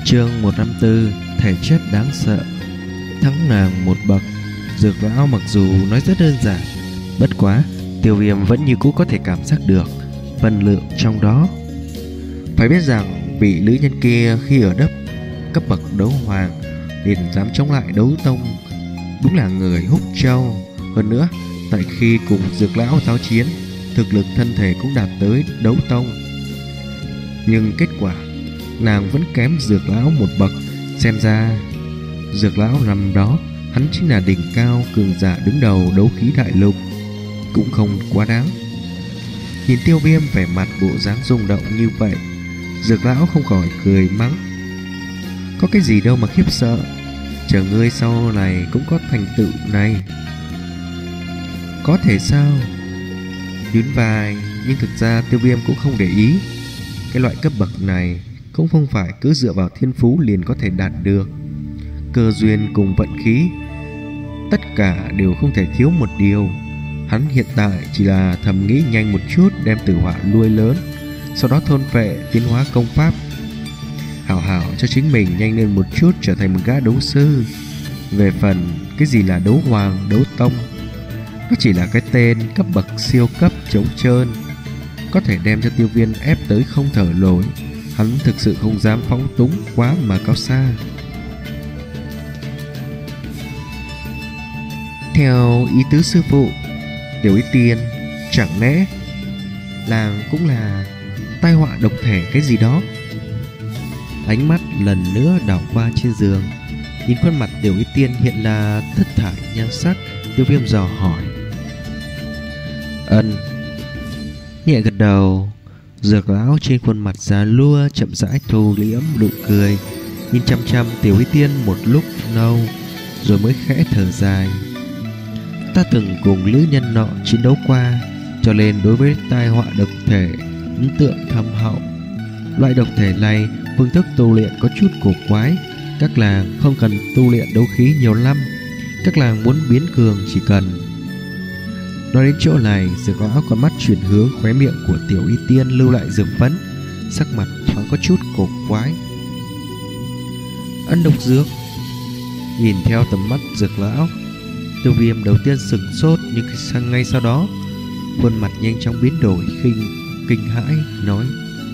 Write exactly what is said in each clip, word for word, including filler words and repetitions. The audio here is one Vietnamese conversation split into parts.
Chương một trăm năm mươi tư. Thể chất đáng sợ. Thắng nàng một bậc. Dược lão mặc dù nói rất đơn giản, bất quá Tiêu Viêm vẫn như cũ có thể cảm giác được phần lượng trong đó. Phải biết rằng vị nữ nhân kia khi ở đất cấp bậc đấu hoàng liền dám chống lại đấu tông, đúng là người húc châu. Hơn nữa, tại khi cùng dược lão giao chiến, thực lực thân thể cũng đạt tới đấu tông. Nhưng kết quả nàng vẫn kém dược lão một bậc. Xem ra dược lão nằm đó, hắn chính là đỉnh cao cường giả đứng đầu đấu khí đại lục, cũng không quá đáng. Nhìn Tiêu Viêm vẻ mặt bộ dáng rung động như vậy, dược lão không khỏi cười mắng: có cái gì đâu mà khiếp sợ, chờ ngươi sau này cũng có thành tựu này. Có thể sao? Nhún vai, nhưng thực ra Tiêu Viêm cũng không để ý. Cái loại cấp bậc này cũng không phải cứ dựa vào thiên phú liền có thể đạt được. Cơ duyên cùng vận khí, tất cả đều không thể thiếu một điều. Hắn hiện tại chỉ là thầm nghĩ nhanh một chút đem tử hỏa nuôi lớn, sau đó thôn phệ tiến hóa công pháp, hảo hảo cho chính mình nhanh lên một chút trở thành một gã đấu sư. Về phần cái gì là đấu hoàng, đấu tông, nó chỉ là cái tên cấp bậc siêu cấp trống trơn, có thể đem cho Tiêu Viêm ép tới không thở nổi. Hắn thực sự không dám phóng túng quá mà cao xa. Theo ý tứ sư phụ, Tiểu Ý Tiên chẳng lẽ làng cũng là tai họa độc thể cái gì đó? Ánh mắt lần nữa đảo qua trên giường, nhìn khuôn mặt Tiểu Ý Tiên hiện là thất thải nhan sắc. Tiêu Viêm dò hỏi. Ân. Nhẹ gật đầu. Dược lão trên khuôn mặt già lua chậm rãi thu liễm nụ cười, nhìn chăm chăm Tiểu Ý Tiên một lúc lâu, rồi mới khẽ thở dài. Ta từng cùng nữ nhân nọ chiến đấu qua, cho nên đối với tai họa độc thể ấn tượng thâm hậu. Loại độc thể này phương thức tu luyện có chút cổ quái. Các làng không cần tu luyện đấu khí nhiều lắm, các làng muốn biến cường chỉ cần. Nói đến chỗ này, dược lão con mắt chuyển hướng khóe miệng của Tiểu Y Tiên lưu lại dược phấn, sắc mặt thoáng có chút cổ quái. Ân độc dược. Nhìn theo tầm mắt dược lão, Tiêu Viêm đầu tiên sửng sốt, nhưng sang ngay sau đó khuôn mặt nhanh chóng biến đổi, khinh kinh hãi nói: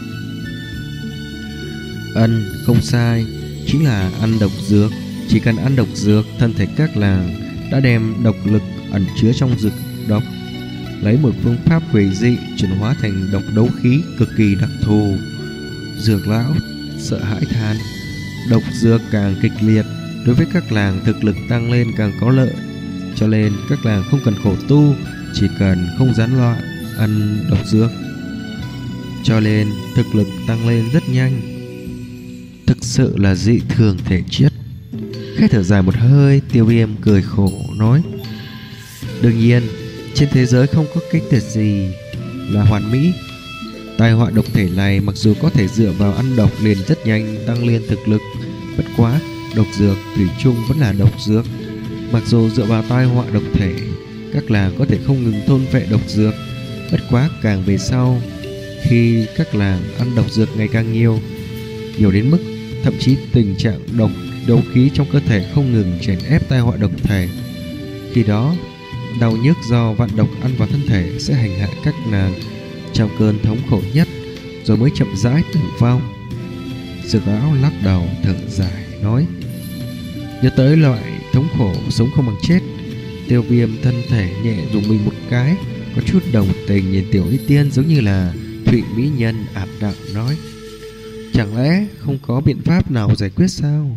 Ân, không sai, chính là ăn độc dược. Chỉ cần ăn độc dược, thân thể các làng đã đem độc lực ẩn chứa trong dược độc lấy một phương pháp quỷ dị chuyển hóa thành độc đấu khí cực kỳ đặc thù. Dược lão sợ hãi than: độc dược càng kịch liệt, đối với các làng thực lực tăng lên càng có lợi, cho nên các làng không cần khổ tu, chỉ cần không gián loạn ăn độc dược, cho nên thực lực tăng lên rất nhanh. Thực sự là dị thường thể chất. Khẽ thở dài một hơi, Tiêu Viêm cười khổ nói: đương nhiên, trên thế giới không có cái tuyệt gì là hoàn mỹ. Tai họa độc thể này mặc dù có thể dựa vào ăn độc liền rất nhanh tăng lên thực lực, bất quá độc dược thủy chung vẫn là độc dược. Mặc dù dựa vào tai họa độc thể, các làng có thể không ngừng thôn phệ độc dược, bất quá càng về sau, khi các làng ăn độc dược ngày càng nhiều, nhiều đến mức thậm chí tình trạng độc đấu khí trong cơ thể không ngừng chèn ép tai họa độc thể, khi đó đau nhức do vạn độc ăn vào thân thể sẽ hành hạ các nàng trong cơn thống khổ nhất, rồi mới chậm rãi tử vong. Dược lão lắc đầu thở dài nói: nhớ tới loại thống khổ sống không bằng chết, Tiêu Viêm thân thể nhẹ dùng mình một cái, có chút đồng tình nhìn Tiểu Y Tiên giống như là thụy mỹ nhân ảm đạm nói: chẳng lẽ không có biện pháp nào giải quyết sao?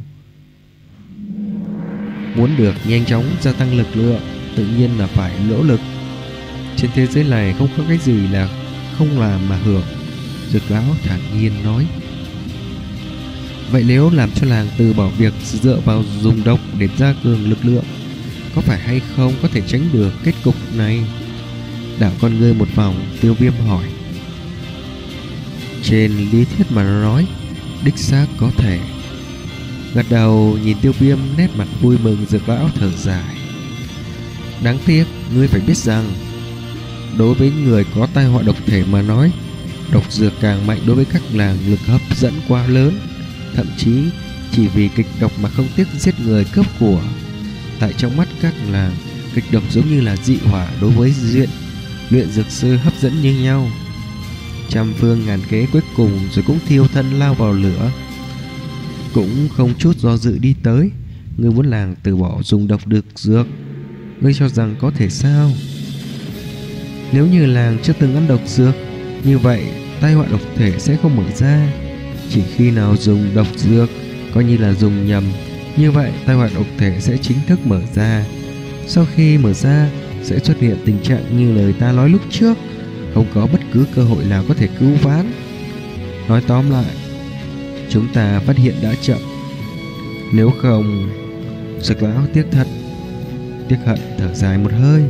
Muốn được nhanh chóng gia tăng lực lượng, tự nhiên là phải nỗ lực. Trên thế giới này không có cái gì là không làm mà hưởng. Dược lão thản nhiên nói: vậy nếu làm cho làng từ bỏ việc dựa vào dùng độc để gia cường lực lượng, có phải hay không có thể tránh được kết cục này? Đảo con ngươi một vòng, Tiêu Viêm hỏi: trên lý thuyết mà nói, đích xác có thể. Gật đầu nhìn Tiêu Viêm, nét mặt vui mừng. Dược lão thở dài: đáng tiếc ngươi phải biết rằng, đối với người có tai họa độc thể mà nói, độc dược càng mạnh đối với các làng lực hấp dẫn quá lớn. thậm chí chỉ vì kịch độc mà không tiếc giết người cướp của. Tại trong mắt các làng, kịch độc giống như là dị hỏa đối với diện luyện dược sư hấp dẫn như nhau. Trăm phương ngàn kế cuối cùng rồi cũng thiêu thân lao vào lửa, cũng không chút do dự đi tới. Ngươi muốn làng từ bỏ dùng độc được dược, ngươi cho rằng có thể sao? Nếu như làng chưa từng ăn độc dược, như vậy tai họa độc thể sẽ không mở ra. Chỉ khi nào dùng độc dược coi như là dùng nhầm, như vậy tai họa độc thể sẽ chính thức mở ra. Sau khi mở ra sẽ xuất hiện tình trạng như lời ta nói lúc trước, không có bất cứ cơ hội nào có thể cứu vãn. Nói tóm lại, chúng ta phát hiện đã chậm. Nếu không... Dược lão tiếc thật, tiếc hận thở dài một hơi.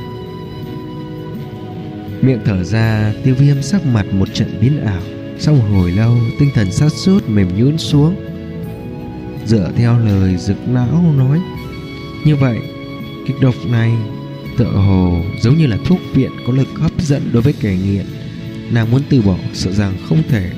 Miệng thở ra, Tiêu Viêm sắc mặt một trận biến ảo. Sau một hồi lâu, tinh thần sa sút mềm nhũn xuống. Dựa theo lời Dược lão nói, như vậy kịch độc này tựa hồ giống như là thuốc viện có lực hấp dẫn đối với kẻ nghiện. Nàng muốn từ bỏ sợ rằng không thể.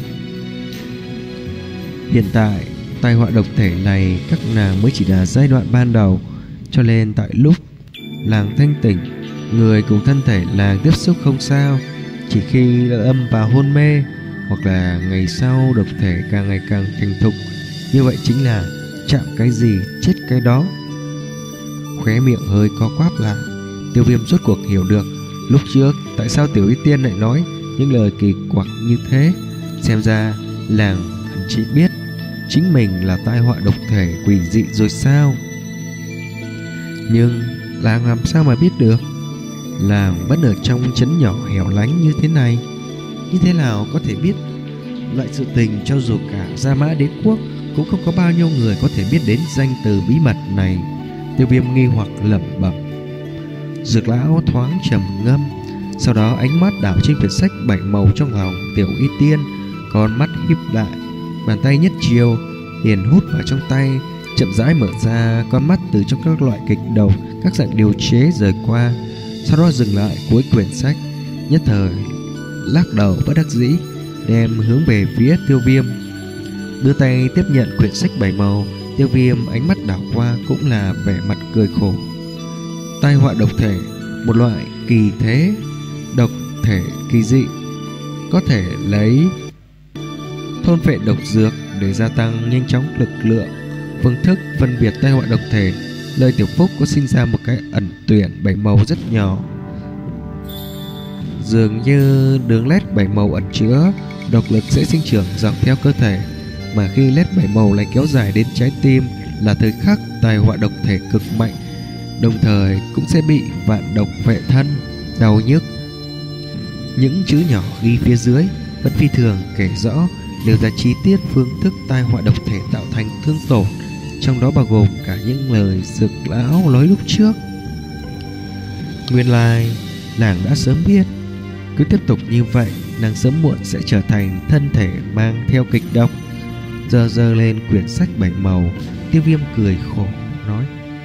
Hiện tại tai họa độc thể này các nàng mới chỉ là giai đoạn ban đầu, cho nên tại lúc làng thanh tỉnh, người cùng thân thể làng tiếp xúc không sao. Chỉ khi lâm vào hôn mê, hoặc là ngày sau độc thể càng ngày càng thành thục, như vậy chính là chạm cái gì chết cái đó. Khóe miệng hơi co quắp lại, Tiêu Viêm rốt cuộc hiểu được lúc trước tại sao Tiểu Y Tiên lại nói những lời kỳ quặc như thế. Xem ra làng chỉ biết chính mình là tai họa độc thể quỷ dị rồi sao? Nhưng làng làm sao mà biết được? Làng vẫn ở trong trấn nhỏ hẻo lánh như thế này, như thế nào có thể biết loại sự tình cho dù cả Gia Mã Đế Quốc cũng không có bao nhiêu người có thể biết đến danh từ bí mật này. Tiêu Viêm nghi hoặc lẩm bẩm. Dược lão thoáng trầm ngâm, sau đó ánh mắt đảo trên quyển sách bảy màu trong lòng Tiểu Y Tiên, con mắt híp lại, bàn tay nhất chiều liền hút vào trong tay, chậm rãi mở ra, con mắt từ trong các loại kịch độc, các dạng điều chế rời qua, sau đó dừng lại cuối quyển sách, nhất thời lắc đầu bất đắc dĩ, đem hướng về phía Tiêu Viêm. Đưa tay tiếp nhận quyển sách bảy màu, Tiêu Viêm ánh mắt đảo qua cũng là vẻ mặt cười khổ. Tai họa độc thể, một loại kỳ thế độc thể kỳ dị, có thể lấy thôn phệ độc dược để gia tăng nhanh chóng lực lượng. Phương thức phân biệt tai họa độc thể, lời Tiểu Phúc có sinh ra một cái ẩn tuyển bảy màu rất nhỏ, dường như đường led bảy màu ẩn chứa độc lực sẽ sinh trưởng dọc theo cơ thể, mà khi led bảy màu lại kéo dài đến trái tim là thời khắc tai họa độc thể cực mạnh, đồng thời cũng sẽ bị vạn độc vệ thân, đau nhức. Những chữ nhỏ ghi phía dưới vẫn phi thường kể rõ đều là chi tiết phương thức tai họa độc thể tạo thành thương tổn, trong đó bao gồm cả những lời Dược lão nói lúc trước. Nguyên lai nàng đã sớm biết, cứ tiếp tục như vậy nàng sớm muộn sẽ trở thành thân thể mang theo kịch độc. Giơ giơ lên quyển sách bảy màu, Tiêu Viêm cười khổ nói.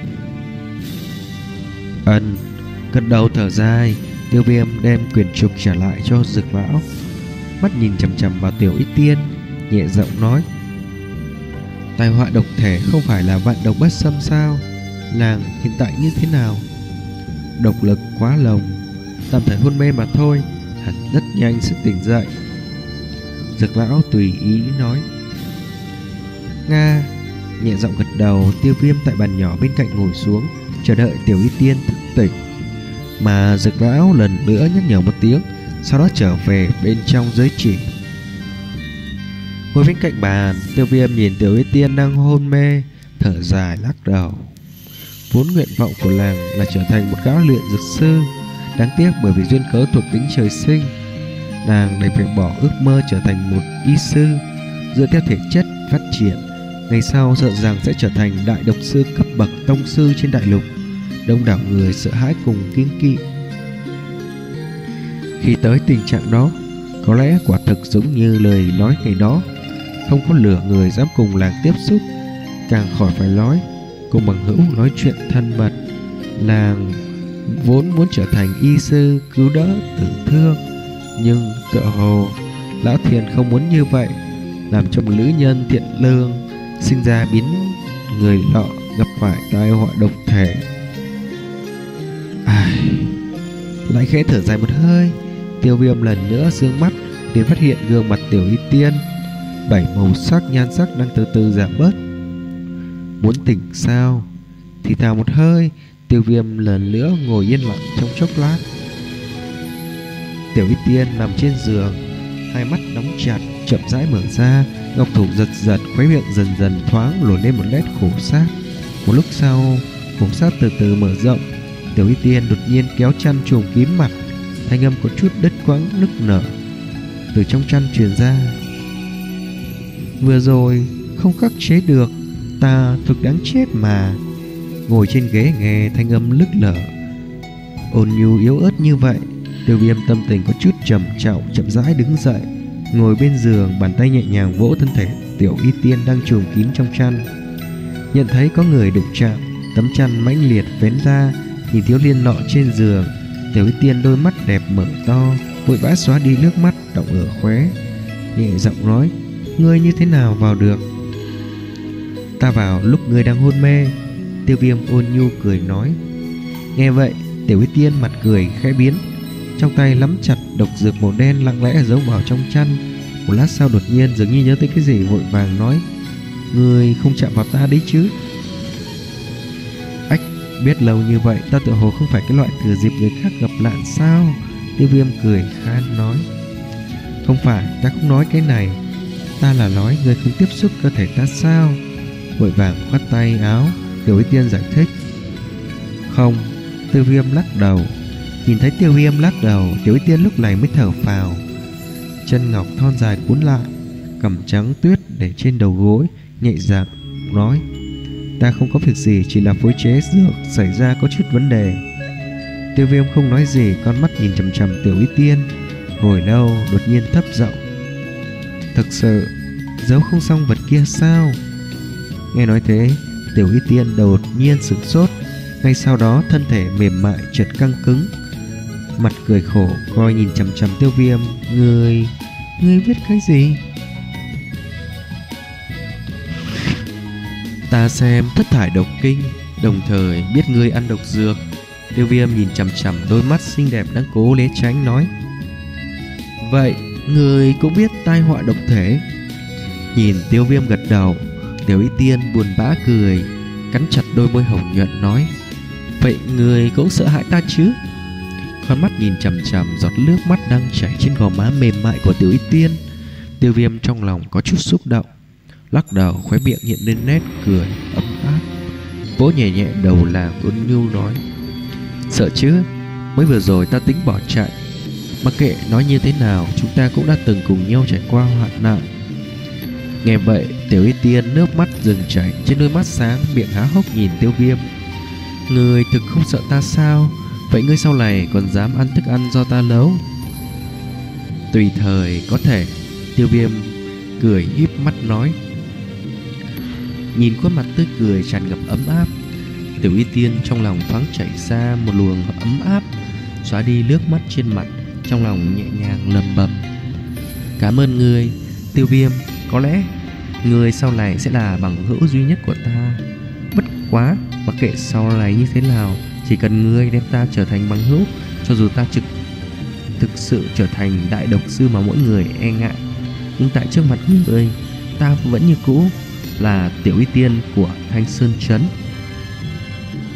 Ân, gật đầu thở dài, Tiêu Viêm đem quyển trục trả lại cho Dược lão, mắt nhìn chằm chằm vào Tiểu Y Tiên, nhẹ giọng nói. Tai họa độc thể không phải là vạn độc bất xâm sao? Nàng hiện tại như thế nào? Độc lực quá lồng, tạm thời hôn mê mà thôi, hẳn rất nhanh sẽ tỉnh dậy. Dược lão tùy ý nói. Nga, nhẹ giọng gật đầu. Tiêu Viêm tại bàn nhỏ bên cạnh ngồi xuống, chờ đợi Tiểu Y Tiên thức tỉnh, mà Dược lão lần nữa nhắc nhở một tiếng, sau đó trở về bên trong giới chỉ. Ngồi bên cạnh bàn, Tiêu Viêm nhìn Tiểu Y Tiên đang hôn mê, thở dài lắc đầu. Vốn nguyện vọng của làng là trở thành một gã luyện dược sư, đáng tiếc bởi vì duyên cớ thuộc tính trời sinh, nàng đành phải bỏ ước mơ trở thành một y sư. Dựa theo thể chất phát triển, ngày sau sợ rằng sẽ trở thành đại độc sư cấp bậc tông sư trên đại lục, đông đảo người sợ hãi cùng kiêng kỵ. Khi tới tình trạng đó, có lẽ quả thực giống như lời nói ngày đó, không có lửa người dám cùng làng tiếp xúc, càng khỏi phải nói cùng bằng hữu nói chuyện thân mật. Làng vốn muốn trở thành y sư cứu đỡ tử thương, nhưng tựa hồ lão Thiền không muốn như vậy. làm cho một nữ nhân thiện lương sinh ra biến người lọ gặp phải tai họa độc thể. Ai... Lại khẽ thở dài một hơi, Tiêu Viêm lần nữa dương mắt liền phát hiện gương mặt Tiểu Y Tiên, bảy màu sắc nhan sắc đang từ từ giảm bớt. Muốn tỉnh sao? Thì thào một hơi, Tiêu Viêm lần nữa ngồi yên lặng trong chốc lát. Tiểu Y Tiên nằm trên giường, hai mắt đóng chặt, chậm rãi mở ra, ngọc thủ giật giật, khóe miệng dần dần thoáng lộ lên một nét khổ xác. Một lúc sau, khổ xác từ từ mở rộng, Tiểu Y Tiên đột nhiên kéo chăn trùm kín mặt, thanh âm có chút đứt quãng nức nở từ trong chăn truyền ra. Vừa rồi không khắc chế được, ta thực đáng chết mà. Ngồi trên ghế nghe thanh âm lức lở, ôn nhu yếu ớt như vậy, Tiêu Viêm tâm tình có chút trầm trọng, chậm rãi đứng dậy, ngồi bên giường, bàn tay nhẹ nhàng vỗ thân thể Tiểu Y Tiên đang trùm kín trong chăn. Nhận thấy có người đụng chạm, tấm chăn mãnh liệt vén ra, nhìn thiếu niên nọ trên giường, Tiểu Y Tiên đôi mắt đẹp mở to, vội vã xóa đi nước mắt đọng ở khóe, nhẹ giọng nói: ngươi như thế nào vào được? Ta vào lúc ngươi đang hôn mê. Tiêu Viêm ôn nhu cười nói. Nghe vậy, Tiểu Y Tiên mặt cười khẽ biến, trong tay nắm chặt độc dược màu đen lặng lẽ giấu vào trong chăn. Một lát sau đột nhiên dường như nhớ tới cái gì, vội vàng nói: ngươi không chạm vào ta đấy chứ? Ách, biết lâu như vậy, ta tự hồ không phải cái loại thừa dịp người khác gặp nạn sao? Tiêu Viêm cười khan nói. Không phải, ta không nói cái này, ta là nói ngươi không tiếp xúc cơ thể ta sao? Vội vàng khoát tay áo, Tiểu Y Tiên giải thích. Không. Tiêu Viêm lắc đầu. Nhìn thấy Tiêu Viêm lắc đầu, Tiểu Y Tiên lúc này mới thở phào, chân ngọc thon dài cuốn lại, cằm trắng tuyết để trên đầu gối, nhẹ giọng nói: ta không có việc gì, chỉ là phối chế dược xảy ra có chút vấn đề. Tiêu Viêm không nói gì, con mắt nhìn chằm chằm Tiểu Y Tiên hồi lâu, đột nhiên thấp giọng: thực sự giấu không xong vật kia sao? Nghe nói thế, Tiểu Y Tiên đột nhiên sửng sốt, ngay sau đó thân thể mềm mại chợt căng cứng, mặt cười khổ coi nhìn chằm chằm Tiêu Viêm. Ngươi, ngươi biết cái gì? Ta xem thất thải độc kinh, đồng thời biết ngươi ăn độc dược. Tiêu Viêm nhìn chằm chằm đôi mắt xinh đẹp đang cố né tránh nói. Vậy ngươi cũng biết tai họa độc thể? Nhìn Tiêu Viêm gật đầu, Tiểu Y Tiên buồn bã cười, cắn chặt đôi môi hồng nhuận nói: vậy ngươi cũng sợ hãi ta chứ? Con mắt nhìn chằm chằm giọt nước mắt đang chảy trên gò má mềm mại của Tiểu Y Tiên, Tiêu Viêm trong lòng có chút xúc động, lắc đầu, khóe miệng hiện lên nét cười ấm áp, vỗ nhẹ nhẹ đầu nàng ôn nhu nói: sợ chứ? Mới vừa rồi ta tính bỏ chạy, mặc kệ nói như thế nào, chúng ta cũng đã từng cùng nhau trải qua hoạn nạn. Nghe vậy, Tiểu Y Tiên nước mắt dừng chảy trên đôi mắt sáng, miệng há hốc nhìn Tiêu Viêm. Ngươi thực không sợ ta sao? Vậy ngươi sau này còn dám ăn thức ăn do ta nấu? Tùy thời có thể. Tiêu Viêm cười híp mắt nói. Nhìn khuôn mặt tươi cười tràn ngập ấm áp, Tiểu Y Tiên trong lòng thoáng chảy ra một luồng ấm áp, xóa đi nước mắt trên mặt, trong lòng nhẹ nhàng lẩm bẩm: cảm ơn ngươi, Tiêu Viêm. Có lẽ ngươi sau này sẽ là bằng hữu duy nhất của ta. Bất quá, mặc kệ sau này như thế nào, chỉ cần ngươi đem ta trở thành bằng hữu, cho dù ta trực thực sự trở thành đại độc sư mà mỗi người e ngại, nhưng tại trước mặt ngươi, ta vẫn như cũ là Tiểu Y Tiên của Thanh Sơn Trấn.